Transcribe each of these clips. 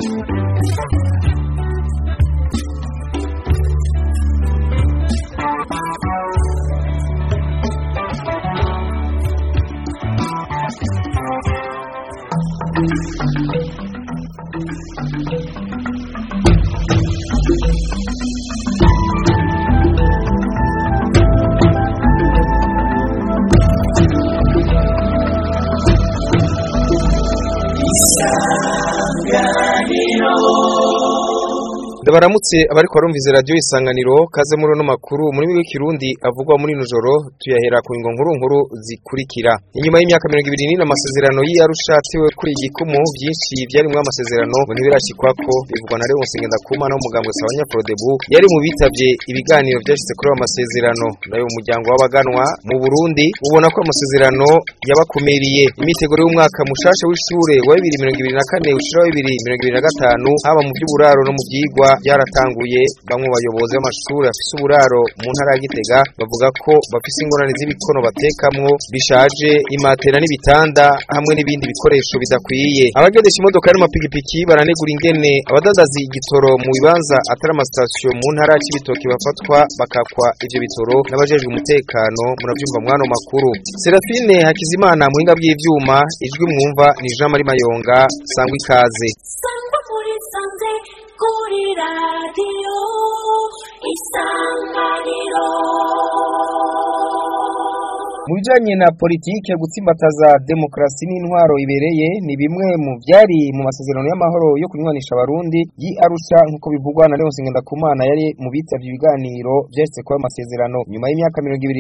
Ndabaramutse abariko barumviza radio Isanganiro kaze muri no makuru muri w'ikirundi avugwa muri nujoro tuyahera ku ingo nkuru zikurikira. Inyuma y'imyaka 20 amasezerano y'Arushatewe kuri igikumu byinshi byari mu amasezerano ngo ntibirashikwako bivugwa na Leon Sengenda no mugambwe Sabanya Prodebu yari mu bitavye ibiganiro byashitse kuri amasezerano nayo umuryango w'abaganwa mu Burundi ubona ko amasezerano yabakumiriye imiteguro y'umwaka mushasha w'ishure wa 2024 ushira 2025 haba mu by'uburaro no mu byigwa yaratanguye bamwe bayobozi b'amashuri afise uburaro mu ntara ya Gitega bavuga ko bafise ingorane z'ibikono batekamwo bishaje imatera n'ibitanda hamwe n'ibindi bikoresho bidakwiye. Abagendesha imodoka n'amapikipiki baranegura ingene abadandaza igitoro mu bibanza atari amastation mu ntara y'Ibitoki bafatwa bakakwa ivyo bitoro n'abajejwe umutekano muravyumva mwano makuru. Serafine Hakizimana muhinga bw'ivyuma ijwi mwumva ni Jean Marie Mayonga sangwa ikaze. Kuri radio Isanganiro. Mujanye na politike gutsimbataza demokrasi n'intwaro ibereye ni bimwe mu byari mu masezerano y'amahoro yo kunywanisha abarundi yi Arusha nkuko bivugwa na Leon Sengenda yari mu bitavye ibiganiro byashitse kwa amasezerano nyuma y'imyaka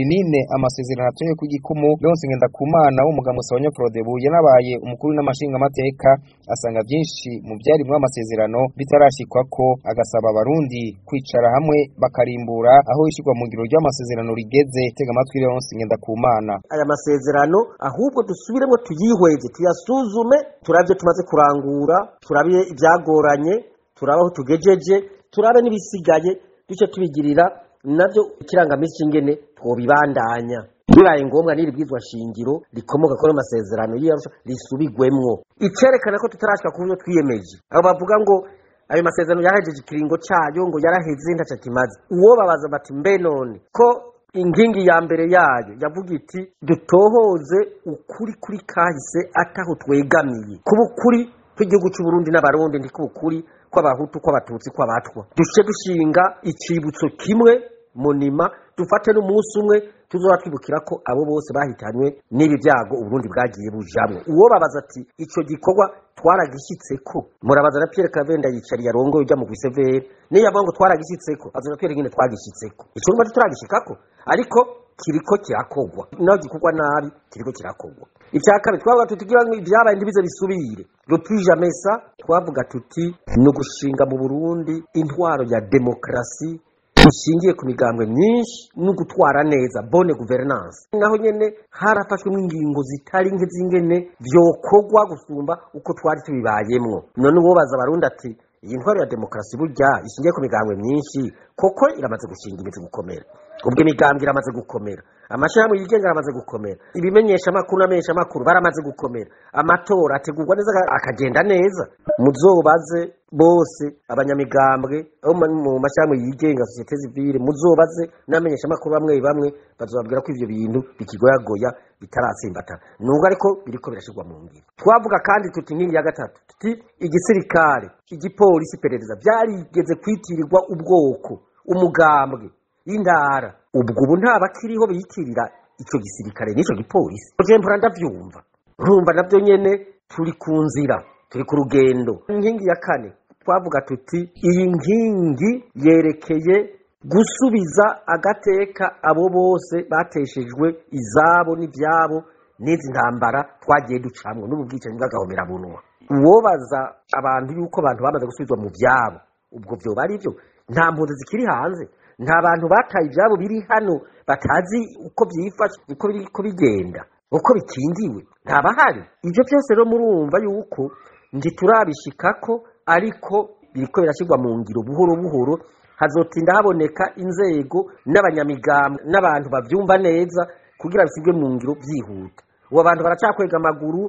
20 amasezerano atoye ku gikumu. Leon Sengenda wo mugambwe Sabanya Prodebu yanabaye umukuru n'amashinga amateka asanga byinshi mu byari mu amasezerano bitarashikwako agasaba abarundi kwicara hamwe bakarimbura aho ishirwa mu ngiro ry'amasezerano rigeze. Tega amatwi Leon Sengenda aya masezerano ahubwo dusubiremo tuyihweje tuyasuzume turavye tumaze kurangura turabiye ibyagoranye turabaho tugejeje turabe nibisigaye duce tubigirira navyo ikirangamisi cy'ingene twobibandanya bibaye ngombwa n'iribwizwa shingiro rikomoka kuri amasezerano y'Arusha risubigwemwo icerekana ko tutarashika ku byo twiyemeje abo bavuga ngo ayo masezerano yahejeje ikiringo cyayo ngo yaraheze ntaca kimaze uwo babaza bati mbe none ko ingingi ya mbere yayo yavuga iti dutohoze ukuri kuri kahise ataho twegamiye kuba ukuri kw'igihugu cy'u Burundi n'abarundi ndi kubukuri kw'abahutu kw'abatutsi kw'abatwa dushe dushinga ikibutso kimwe monima dufate n'umunsi umwe tuzoba twibukira ko abo bose bahitanywe n'ibi byago Uburundi bwagiye bujamwe. Uwo babaza ati ico gikorwa twaragishyitseko murabaza na Pierre Kavenda yicari yarongoye ujya mu Gwisevere niyo yavuga ngo twaragishyitseko azona twere ngene twagishyitseko ico ngwa turagishikako ariko kiriko kirakogwa naho gikorwa nabi kiriko kirakogwa. Icyaka bitwavuga tutugira ngo ibyabaye ndibize bisubire le plus jamais ça twavuga tuti no gushinga mu Burundi intwaro ya demokrasi ishingiye ku migambwe myinshi no gutwara neza bonne gouvernance naho nyene harafashwe ingingo zitari nke zingene vyokogwa gusumba uko twari tubibayemwo. None uwo baza abarundi ati iyi ntwaro ya demokrasi burya ishingiye ku migambwe myinshi koko iramaze gushinga imizi gukomera ubwo imigambwe iramaze gukomera amashirahamwe yigenga aramaze gukomera ibimenyesha amakuru n'amenyesha amakuru baramaze gukomera amatora ategurwa neza akagenda neza. Muzobaze bose abanyamigambwe abo mu mashirahamwe yigenga societe civile muzobaze n'amenyesha amakuru bamwe bazobabwira ko ivyo bintu bikigoyagoya bitaratsimbata nubwo ariko biriko birashirwa mu ngiro. Twavuga kandi tuti nk'iri ya gatatu tuti igisirikare igipolisi perereza byarigeze kwitirirwa ubwoko umugambwe indara ubwo ntabakiriho biyitirira ico gisirikare n'ico gipolisi. Mpora ndavyumva nkumva navyo nyene turi ku nzira turi ku rugendo. Inkingi ya kane twavuga tuti iyi nkingi yerekeye gusubiza agateka abo bose bateshejwe izabo n'ivyabo n'izi ntambara twagiye ducamwe n'ububwicanyi bw'agahomera bunwa. Uwobaza abantu yuko abantu bamaze gusubizwa mu vyabo ubwo byo bari byo nta mpunzi zikiri hanze nta bantu bataye ibyabo biri hano batazi uko byifashe uko biriko bigenda uko bikingiwe ntabahari. Ibyo byose rero murumva yuko ndi turabishikako ariko biriko birashirwa mu ngiro buhoro buhoro hazotinda haboneka inzego n'abanyamigambwe n'abantu bavyumva neza kugira bisigwe mu ngiro byihuta. Uwo abantu baracakwega amaguru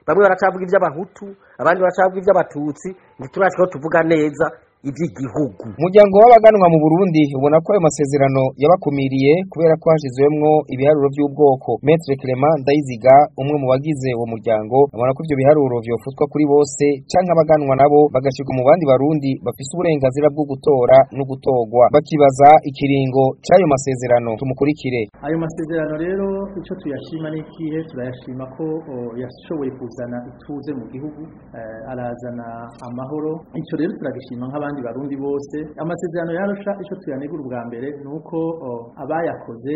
bamwe baracavuga iby'abahutu abandi baracavuga iby'abatutsi ntiturashikaho tuvuga neza iby'igihugu. Umuryango w'abaganwa mu Burundi ubona ko ayo masezerano yabakumiriye kubera ko hashizwemwo ibiharuro by'ubwoko. Maître Clement Ndayiziga umwe mu bagize uwo muryango abona ko ivyo biharuro vyofutwa kuri bose canke abaganwa nabo bagashirwa mu bandi barundi bafise uburenganzira bwo gutora no gutorwa. Bakibaza ikiringo c'ayo masezerano. Tumukurikire. Ayo masezerano rero ico tuyashima n'ikihe, turayashima ko yashoboye kuzana ituze mu gihugu, arazana amahoro. Ico rero turagishima nk'abandi barundi bose. Amasezerano yarusha ico tuyanegura ubwa mbere nuko abayakoze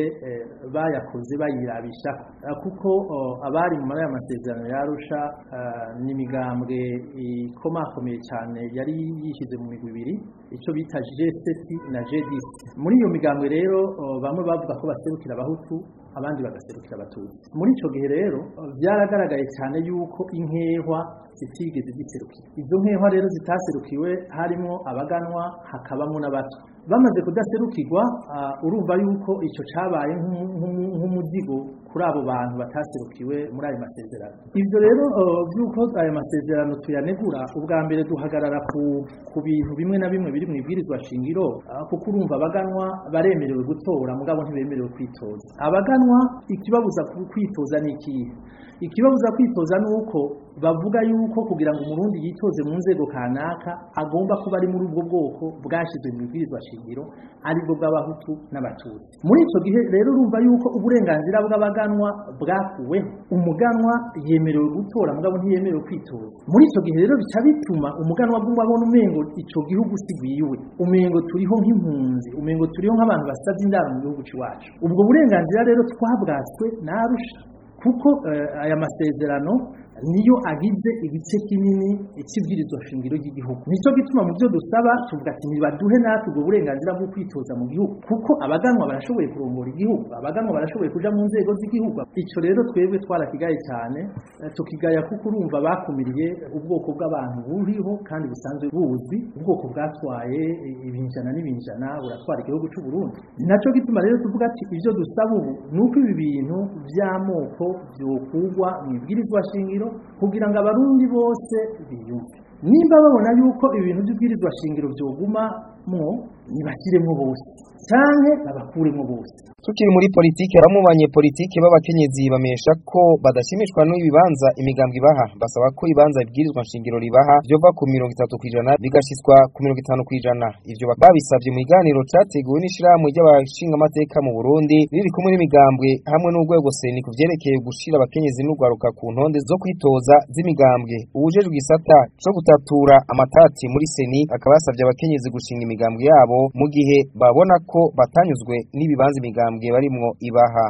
bayirabisha, kuko abari mu mara y'amasezerano yarusha n'imigambwe ikomakomeye cyane yari yishize mu migwi ibiri, ico bita G7 na G10. Muri iyo migambwe rero bamwe bavuga ko baserukira abahutu abandi bagaserukira abatutsi. Muri ico gihe rero byaragaragaye cyane yuko inkehwa zitigeze ziserukira. Izo nkehwa rero zitaserukiwe harimo abaganwa hakabamo n'abato. Bamaze kudaserukirwa urumva yuko ico cabaye nk'umuzigo kuri abo bantu bataserukiwe muri ayo masezerano. Ivyo rero byuko ayo masezerano tuyanegura, ubwa mbere duhagarara ku bintu bimwe na bimwe biri mu ibwirizwa shingiro, kuko urumva abaganwa baremerewe gutora mugabo ntibemerewe kwitoza. Abaganwa ikibabuza kwitoza ni ikihe? Ikibabuza kwitoza nuko bavuga yuko kugira ngo umurundi yitoze mu nzego kanaka agomba kuba ari muri ubwo bwoko bwashizwe mu ibwirizwa shingiro, aribwo bw'abahutu n'abatutsi. Muri ico gihe rero urumva yuko uburenganzira bw'abaganwa bwakuweho. Umuganwa yemerewe gutora mugabo ntiyemerewe kwitoza. Muri ico gihe rero bica bituma umuganwa gumwe abona umengo ico gihugu sigwiwe, umengo turiho nk'impunzi, umengo turiho nk'abantu basavye indaro mu gihugu ciwacu. Ubwo burenganzira rero twabwatswe n'Arusha, kuko aya masezerano niyo agize igice kinini ikibwirizwa shingiro ry'igihugu. Nico gituma mu byo dusaba tuvuga ati nibaduhe natwe ubwo burenganzira bwo kwitoza mu gihugu, kuko abaganwa barashoboye kurongora igihugu, abaganwa barashoboye kuja mu nzego z'igihugu. Ico rero twebwe twarakigaye cyane, tukigaya kuko urumva bakumiriye ubwoko bw'abantu buriho kandi busanzwe buzwi. Ubwoko bwatwaye ibinjana n'ibinjana buratwara igihugu cy'u Burundi. Naco gituma rero tuvuga ati ivyo dusaba ubu nuko ibi bintu by'amoko byokugwa mu ibwirizwa shingiro kugira ngo abarundi bose biyumve. Nimba babona yuko ibintu by'ubwirizwa shingiro byogumamwo, nibashyiremo bose canke babakuremo bose. Tukiri muri politike, bamubanye politike b'abakenyezi bamesha ko badashimishwa n'ibibanza imigambwe ibaha, basaba ko ibanza ibwirizwa nshingiro ribaha byova ku 30% bigashiswa ku 50%. Ivyo babisavye mu iganiro categuwe n'ishirahamwe ry'abashinga amateka mu Burundi riri kumwe n'imigambwe hamwe n'urwego seni kuvyerekeye gushira abakenyezi n'ugwaruka ku ntonde zo kwitoza z'imigambwe. Ubujejwe gisata cyo gutatura amatati muri seni akaba yasavye abakenyezi gushinga imigambwe yabo mu gihe babona ko batanyuzwe n'ibibanza imigambwe barimwo ibaha.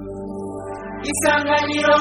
Isanganiro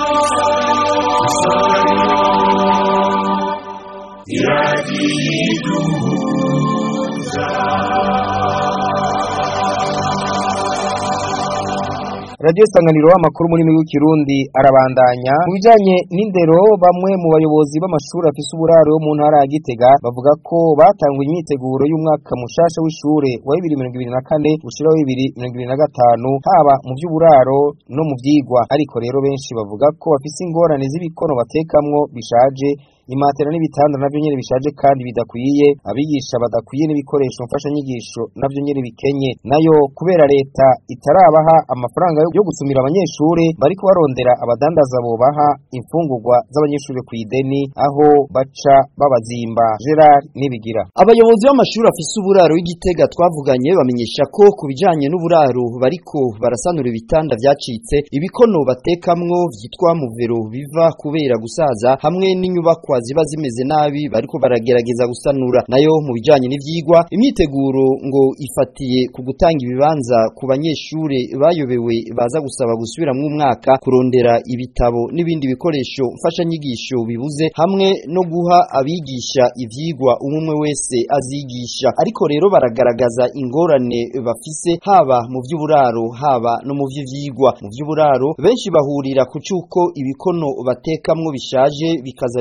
Radio Isanganiro amakuru muri mwe Kirundi arabandanya. Mu bijanye n'indero, bamwe mu bayobozi b'amashuri afise uburaro yo mu ntara ya Gitega bavuga ko batangwa imyiteguro y'umwaka mushasha w'ishure wa 2024 gushira 2025 haba mu by'uburaro no mu vyigwa. Ariko rero benshi bavuga ko bafise ingorane z'ibikono batekamwo bishaje, imatera n'ibitanda navyo nyene bishaje kandi bidakwiye, abigisha badakwiye n'ibikoresho mfasha nyigisho navyo nyene bikenye. Nayo kubera leta itarabaha amafaranga yo gusumira abanyeshure, bariko barondera abadandaza bobaha imfungurwa z'abanyeshure ku ideni aho baca babazimba. Gerard Nibigira. Abayobozi b'amashuri afise uburaro y'Igitega twavuganye bamenyesha ko kubijanye n'uburaro bariko barasanura ibitanda vyacitse, ibikono batekamwo vyitwa muvero biva kubera gusaza, hamwe n'inyubakwa ziba zimeze nabi bariko baragerageza gusanura. Nayo mu bijanye n'ivyigwa, imyiteguro ngo ifatiye ku gutanga ibibanza ku banyeshure bayobewe baza gusaba gusubiramwo umwaka, kurondera ibitabo n'ibindi bikoresho mfasha nyigisho bibuze, hamwe no guha abigisha ivyigwa umwe wese azigisha. Ariko rero baragaragaza ingorane bafise haba mu vy'uburaro haba no mu vy'ivyigwa. Mu vy'uburaro benshi bahurira ku cuko ibikono batekamwo bishaje bikaza birava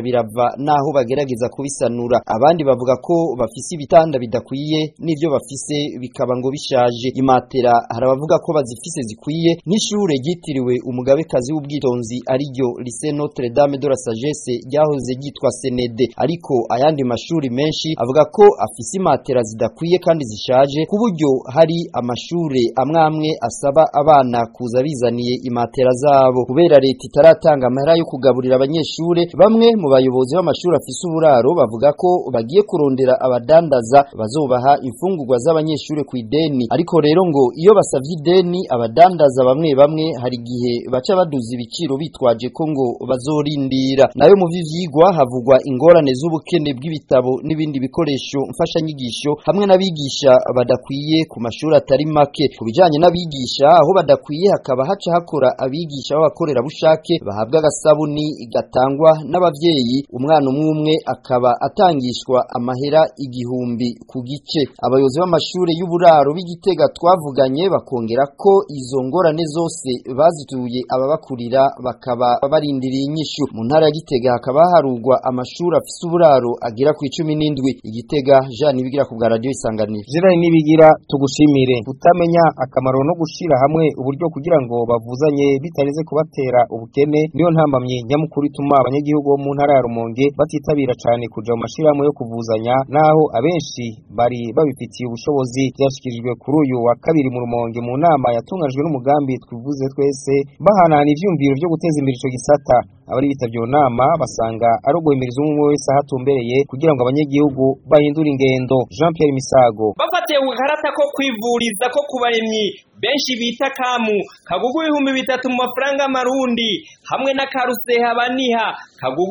naho bagerageza kubisanura. Abandi bavuga ko bafise ibitanda bidakwiye n'ivyo bafise bikaba ngo bishaje. Imatera harabavuga ko bazifise zikwiye n'ishure ryitiriwe umugabekazi w'ubwitonzi ariryo Lycée Notre Dame de la Sagesse ryahoze ryitwa Senede, ariko ayandi mashuri menshi avuga ko afise imatera zidakwiye kandi zishaje ku buryo hari amashure amwe asaba abana kuza bizaniye imatera zabo. Kubera leta itaratanga amahera yo kugaburira abanyeshure, bamwe mu bayobozi b'amashuri afise uburaro bavuga ko bagiye kurondera abadandaza bazobaha imfungurwa z'abanyeshure ku ideni, ariko rero ngo iyo basavye ideni abadandaza bamwe hari gihe baca baduza ibiciro bitwaje ko ngo bazorindira. Nayo mu vyigwa havugwa ingorane z'ubukene bw'ibitabo n'ibindi bikoresho mfashanyigisho hamwe n'abigisha badakwiye ku mashuri atari make. Ku bijanye n'abigisha aho badakwiye hakaba haca hakora abigisha b'abakorera bushake bahabwa agasabuni gatangwa n'abavyeyi, umwana umwe akaba atangishwa amahera 1000 ku gice. Abayobozi b'amashuri y'uburaro b'Igitega twavuganye bakongera ko izo ngorane zose bazituye ababakurira bakaba barindiriye inyishu. Mu ntara ya Gitega hakaba harugwa amashuri afise uburaro agera ku 17. Igitega Jean Nibigira ku bwa radio Isanganiro. Gerard Nibigira tugushimire. Kutamenya akamaro no gushira hamwe uburyo kugira ngo bavuzanye bitareze kubatera ubukene niyo ntambamye nyamukuru ituma abanyagihugu bo mu ntara ya Rumonge batitabira cyane kuja mu mashirahamwe yo kuvuzanya, naho abenshi bari babifitiye ubushobozi. Byashikirijwe kuri uyu wa kabiri mu Rumonge mu nama yatunganijwe n'umugambi twivuze twese bahanana ivyumviro byo guteza imbere ico gisata. Abari bitavye nama basanga ari uguhimiriza umwe wese ahatumbereye kugira ngo abanyagihugu bahindura ingendo. Jean Pierre Misago bafatiye ukarata ko kwivuriza ko kubaremyi benshi bita kamu kagugu 3,000 mu mafaranga marundi hamwe na karuseha baniha kagugu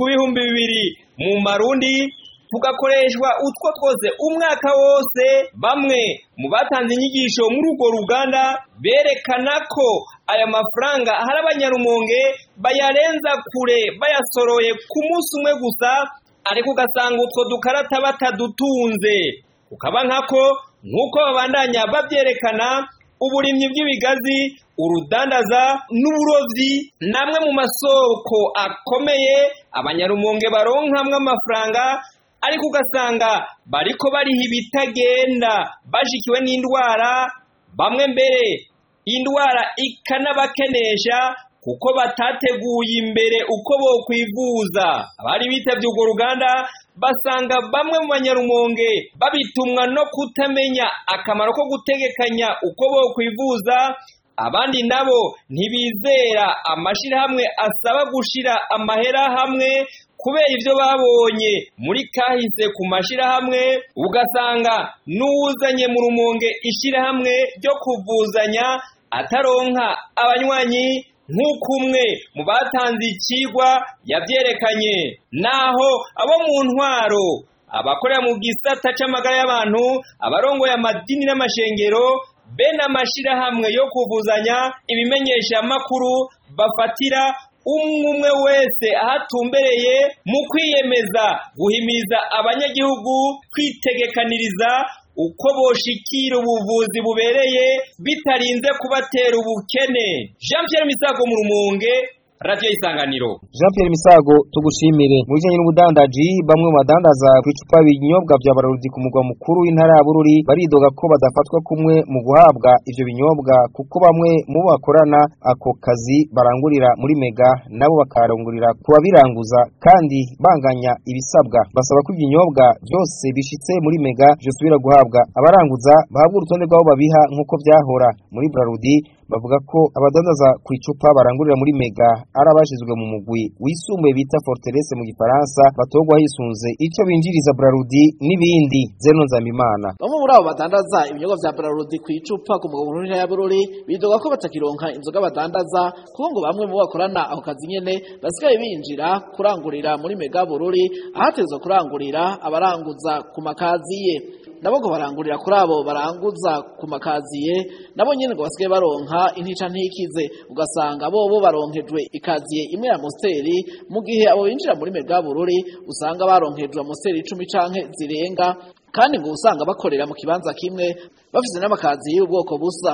2,000 mu marundi tugakoreshwa utwo twose umwaka wose. Bamwe mu batanze inyigisho muri urwo ruganda berekana ko aya mafaranga hari abanyarumonge bayarenza kure bayasoroye ku munsi umwe gusa, ariko ugasanga utwo dukarata batadutunze. Ukaba nk'uko babandanya babyerekana uburimyi bw'ibigazi, urudandaza n'uburovyi namwe mu masoko akomeye abanyarumonge baronkamwe amafaranga, ariko ugasanga bariko bariha ibitagenda bashikiwe n'indwara, bamwe mbere indwara ikanabakenesha kuko batateguye imbere uko bo kwivuza. Abari bitavye urwo ruganda basanga bamwe mu banyarumonge babitumwa no kutamenya akamaro ko gutegekanya uko bo kwivuza. Abandi nabo ntibizera amashirahamwe asaba gushira amahera hamwe kubera ivyo babonye muri kahise ku mashirahamwe. Ugasanga n'uwuzanye mu Rumonge ishirahamwe ryo kuvuzanya ataronka abanywanyi nk'uko umwe mu batanze ikigwa yavyerekanye. Naho abo mu ntwaro, abakorera mu gisata c'amagara y'abantu, abarongoye amadini n'amashengero be n'amashirahamwe yo kuvuzanya, ibimenyesha makuru bafatira umwe wese ahatumbereye mu kwiyemeza guhimiriza abanyagihugu kwitegekaniriza uko boshikira ubuvuzi bubereye bitarinze kubatera ubukene. Jean Pierre Misago mu Rumonge, Radio Isanganiro. Jean Pierre Misago tugushimire. Mu bijanye n'ubudandaji, bamwe mu badandaza kwicupa binyobwa bya Bararudi ku mugwa mukuru w'intara ya Bururi baridoga ko badafatwa kumwe mu guhabwa ivyo binyobwa, kuko bamwe mu bakorana ako kazi barangurira muri Mega nabo bakarangurira kuba biranguza kandi banganya ibisabwa. Basaba ko ibinyobwa byose bishitse muri Mega byosubira guhabwa abaranguza bahabwa urutonde rwabo babiha nkuko byahora. Muri Bararudi bavuga ko abadandaza kwicupa barangurira muri Mega arabashizwe mu mugwi wisumbuye bita Forteresse mu Gifaransa batogwa hisunze icyo binjiriza Brarudi n'ibindi. Zeno Nzambimana bamwe muri abo badandaza ibinyobwa vya Brarudi kwicupa ku mugabo muri ya Bururi bidoga ko batakironka inzoga badandaza kuko ngo bamwe mu bakorana aho kazi nyene basigaye binjira kurangurira muri Mega Bururi ahatezwe kurangurira abaranguza ku makaziye, nabo ngo barangurira kuri abo baranguza ku makaziye nabo nyene ngo basigaye baronka intica ntikize. Ugasanga bo baronkejwe ikaziye imwe ya Mosteri mu gihe abo binjira muri Mega Bururi usanga baronkejwe Mosteri 10 canke zirenga, kandi ngo usanga bakorera mu kibanza kimwe bafise n'amakaziye y'ubwoko busa.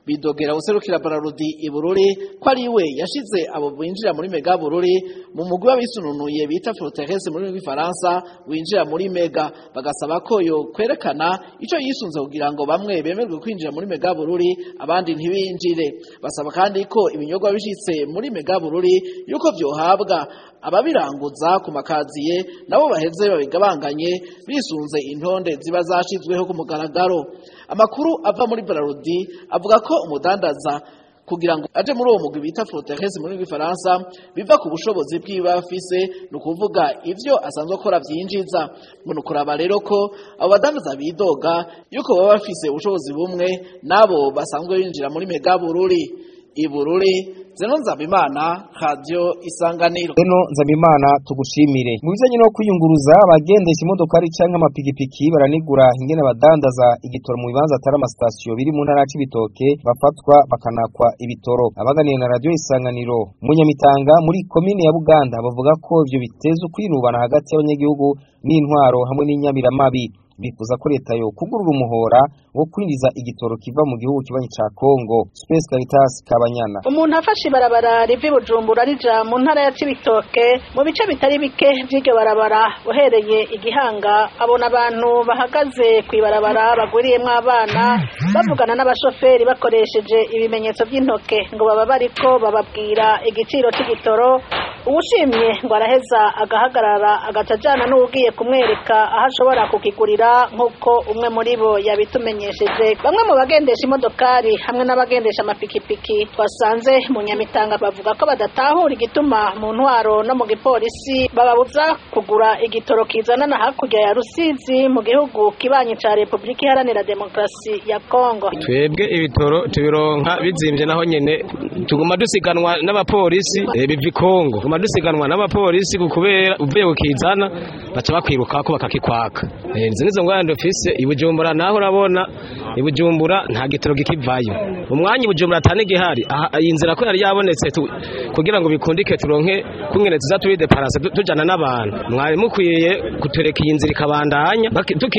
bidogera userukira Braludi ibururi ko ari we yashize abo binjira muri mega bururi mu mugwi w'abisununuye bita Forteresse muri rw'ifaransa winjira muri mega, bagasaba ko yo kwerekana ico yisunze kugira ngo bamwe bemerwe kwinjira muri mega bururi abandi ntibinjire. Basaba kandi ko ibinyobwa bishitse muri mega bururi yuko vyohabwa ababiranguza ku makaziye nabo baheze babigabanganye bisunze intonde ziba zashizweho ku mugaragaro. Amakuru ava muri Braludi avuga ko umudandaza kugira ngo aje muri uwo mugwi bita Forteresse muri rw'ifaransa biva ku bushobozi bw'iba afise, nukuvuga ivyo asanzwe akora vyinjiza. Ngo nukuraba rero ko abo badandaza bidoga yuko baba bafise ubushobozi bumwe nabo basanzwe binjira muri mega bururi. Ibururi Zeno Nzabimana, Radio Isanganiro. Zeno Nzabimana tugushimire. Mu bijanye no kwiyunguruza abagendesha imodokari canke amapikipiki baranigura ingene abadandaza igitoro mu bibanza atari amasitasiyo biri mu ntara y'Ibitoke bafatwa bakanakwa ibitoro. Abaganiye na Radio Isanganiro mu Nyamitanga muri komine ya Buganda bavuga ko ivyo biteza ukwirubana hagati y'abanyagihugu n'intwaro hamwe n'inyamiramabi. Bifuza ko leta yo kugurura umuhora wo kwinjiza igitoro kiva mu gihugu kibanyi ca Kongo. Space Caritas Kabanyana. Umuntu afashe barabara rivi Bujumbura rija mu ntara ya Cibitoke mu bice bitari bike vy'iryo barabara uhereye igihanga abona abantu bahagaze kwibarabara bagwiriyemwe abana bavugana n'abashoferi bakoresheje ibimenyetso by'intoke ngo baba bariko bababwira igiciro c'igitoro. Uwushimye ngo araheza agahagarara agatajana n'ugiye kumwereka aho ashobora kukigurira nkuko umwe muri bo yabitumenyesheje. Bamwe mu bagendesha imodokari hamwe n'abagendesha amapikipiki twasanze mu Nyamitanga bavuga ko badatahura igituma mu ntwaro no mu gipolisi bababuza kugura igitoro kizana na hakurya ya Rusizi mu gihugu kibanyi ca Republika Iharanira Demokarasi ya Kongo. Twebwe ibitoro tubironka bizimvye naho nyene tuguma dusiganwa n'abapolisi bivi Kongo, tuguma dusiganwa n'abapolisi kubera uvuye kukizana baca bakwiruka ko bakakikwaka. Nizo ngwanda ofisi ibujumbura naho urabona ibujumbura nta gitoro gikivayo umwanya ibujumbura atane gihari inzira ko yari yabonetse kugira ngo bikundike turonke kungene tuzaturi deparase tujana n'abantu mwari mukwiye kutereka inzira ikabandanya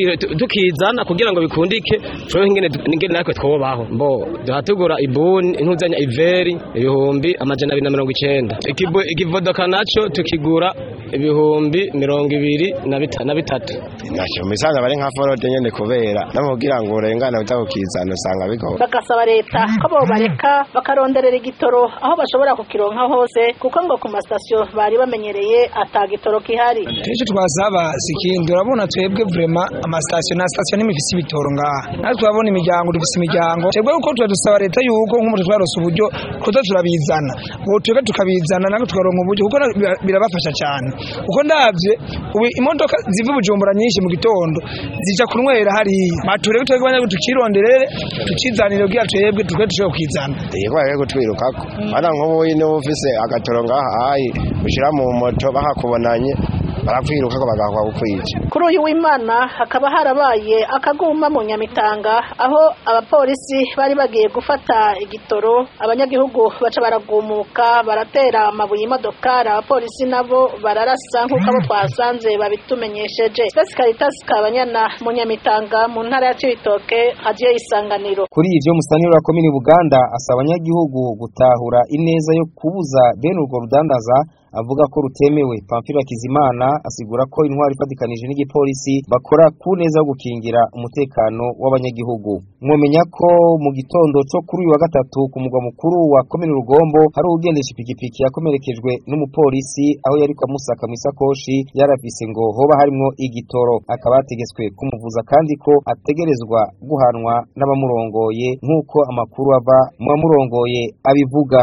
tukizana kugira ngo bikundike cyo ingene natwe twobaho mbo duhatugura ibuni intuzanya iveri ibihumbi amajana 290 ikivodoka naco tukigura ibihumbi 23 nacyo misaza bari nka forode nyene kubera namugira ngo urengana utakukizana usanga bigo. Bagasaba leta ko bo bareka bakaronderera igitoro aho bashobora kukironka hose kuko ngo ku masitasiyo bari bamenyereye atagitoro kihari. Icyo twasaba sikindi urabona twebwe vraiment amasitasiyo na sitasiyo n'imifisi bitoro ngaha natwe twabona imiryango dufise imiryango twebwe uko tudusaba leta yuko nk'umuntu twarose uburyo kuko turabizana ngo twebwe tukabizana nako tukaronka uburyo kuko birabafasha cyane kuko ndavye ubu imodoka ziva Bujumbura nyinshi mu gitondo zija kunwera hariya baturebe twebwe abanya tukironderere tukizanire kugira twebwe dushobora kwizana yego yego twirukako bana nk'ubu ine ufise agatoro ngaha ayi ushira mu moto bakakubonanye barakwiruka ko bagakwa gukwica. Kuri uyu w'Imana hakaba harabaye akaguma mu Nyamitanga aho abapolisi bari bagiye gufata igitoro abanyagihugu baca baragumuka baratera amabuye imodokari abapolisi nabo bararasa nkuko abo twasanze babitumenyesheje. Space Caritas Kabanyana mu Nyamitanga mu ntara ya Cibitoke Radio Isanganiro. Kuri ivyo musaniro wa komine Buganda asaba abanyagihugu gutahura ineza yo kubuza bene urwo rudandaza avuga ko rutemewe. Pamphile Kizimana asigura ko intwari ifatikanije n'igipolisi bakora ku neza yo gukingira umutekano w'abanyagihugu. Mwomenya ko mu gitondo cyo kuri uyu wa gatatu ku mugwa mukuru wa komine Rugombo hari ugendesha ipikipiki yakomerekejwe n'umupolisi aho yari kamusaka mu isakoshi yarafise ngo hoba harimo igitoro, akaba ategetswe kumuvuza kandi ko ategerezwa guhanwa n'abamurongoye nk'uko amakuru ava mu bamurongoye abivuga.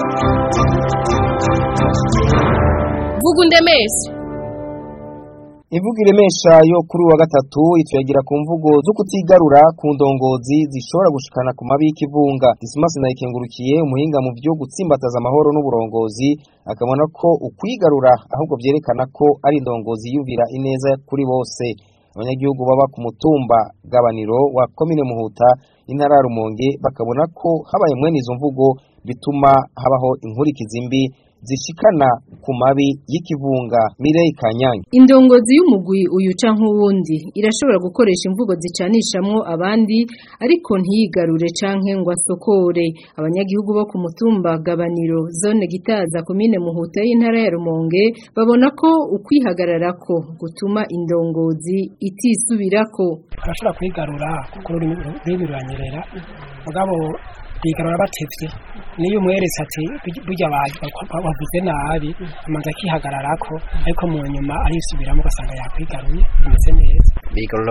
Vugundemesi Imvugo iremesha yo kuri wa gatatu ituyagira ku mvugo zo kutigarura ku ndongozi zishobora gushikana ku mabi y'ikivunga. Dismas nayikengurukiye umuhinga mu byo gutsimbataza amahoro n'uburongozi akabona ko ukwigarura ahubwo byerekana ko ari indongozi yumvira ineza kuri bose. Abanyagihugu baba ku mutumba gabaniro wa komine Muhuta intara ya Rumonge bakabona ko habaye mwene izo mvugo bituma habaho inkurikizi mbi zishikana ku mabi y'ikivunga. Mireille Kanyange: indongozi y'umugwi uyu canke uwundi irashobora gukoresha imvugo zicanishamwo abandi ariko ntiyigarure canke ngo asokore. Abanyagihugu bo ku mutumba Gabaniro zone Gitaza komine Muhuta y'intara ya Rumonge babona ko ukwihagararako gutuma indongozi itisubirako. Arashobora kwigarura kuko ruranyerera mugabo bigarura batevye niyo umweretse ati burya bavuze nabi amanza akihagararako ariko mu nyuma arisubiramo ugasanga yakwigaruye bimeze neza. Bigarura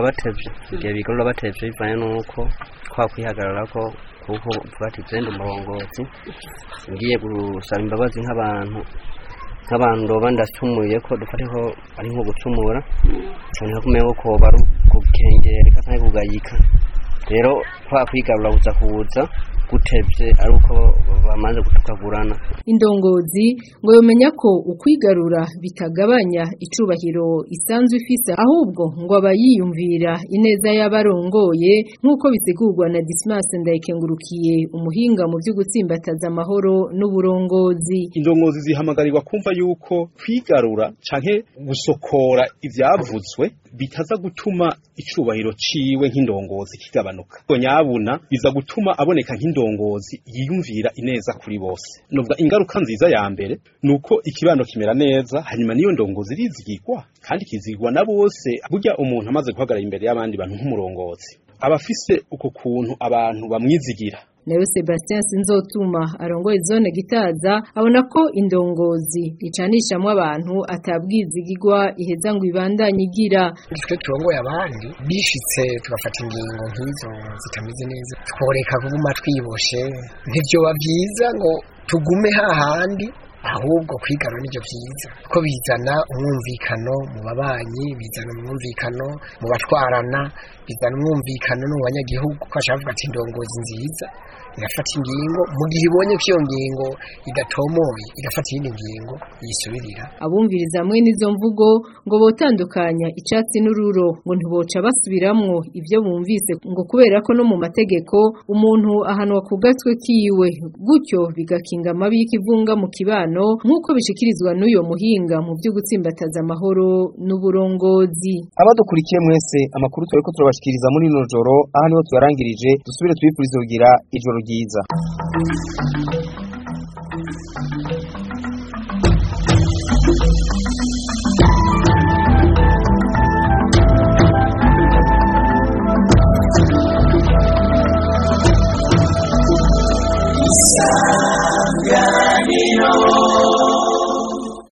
batevye bivanye nuko twakwihagararako kuko twati zende umurongozi ngiye gusaba imbabazi nk'abantu roba ndacumuye ko dufateho ari nko gucumura cyane kumenya ko baru kukengera kandi kugayika. Rero twakwigarura kuza gutevye ari uko bamaze gutukagurana. Indongozi ngo yomenya ko ukwigarura bitagabanya icubahiro isanzwe ifise ahubwo ngo abayiyumvira ineza y'abarongoye nk'uko bisigurwa na Dismas Ndayikengurukiye umuhinga mu byo gutsimbataza amahoro n'uburongozi. Indongozi zihamagarirwa kumva yuko kwigarura canke gusokora ivyavuzwe bitaza gutuma icubahiro ciwe nk'indongozi kigabanuka. Nyabuna biza gutuma aboneka nk'indongozi yiyumvira ineza kuri bose. Nubwo ingaruka nziza ya mbere nuko ikibano kimera neza hanyuma niyo ndongozi rizigirwa kandi kizigwa na bose. Burya umuntu amaze guhagarara imbere y'abandi bantu nk'umurongozi abafise uko kuntu abantu bamwizigira. Nayo Sebastien Sinzotuma arongoye zone Gitaza abona ko indongozi icanishamwe abantu atabwizigirwa iheza ngo ibandanye igira. Twe turongoye abandi bishitse tugafata ingingo nk'izo zitameze neza tworeka kuguma twiboshe ntivyo bavyiza ngo tugume hahandi ahubwo kwigarura nivyo vyiza ko bizana umwumvikano mu babanyi, bizana umwumvikano mu batwarana, bizana umwumvikano no mu banyagihugu ko ashavuga ati indongozi nziza irafata ingingo mu gihe ibonye ko iyo ngingo idatomoye igafata iyindi ngingo yisubirira. Abumviriza hamwe n'izo mvugo ngo botandukanya icatsi n'ururo ngo ntiboca basubiramwo ivyo bumvise ngo kubera ko no mu mategeko umuntu ahanwa ku gatwe kiwe gutyo bigakinga amabi y'ikivunga mu kibano nk'uko bishikirizwa n'uyo muhinga mu byo gutsimbataza amahoro n'uburongozi. Abadukurikiye mwese amakuru turiko turabashikiriza muri no joro aha niho tuyarangirije dusubire twifurize kugira ijoro ryiza.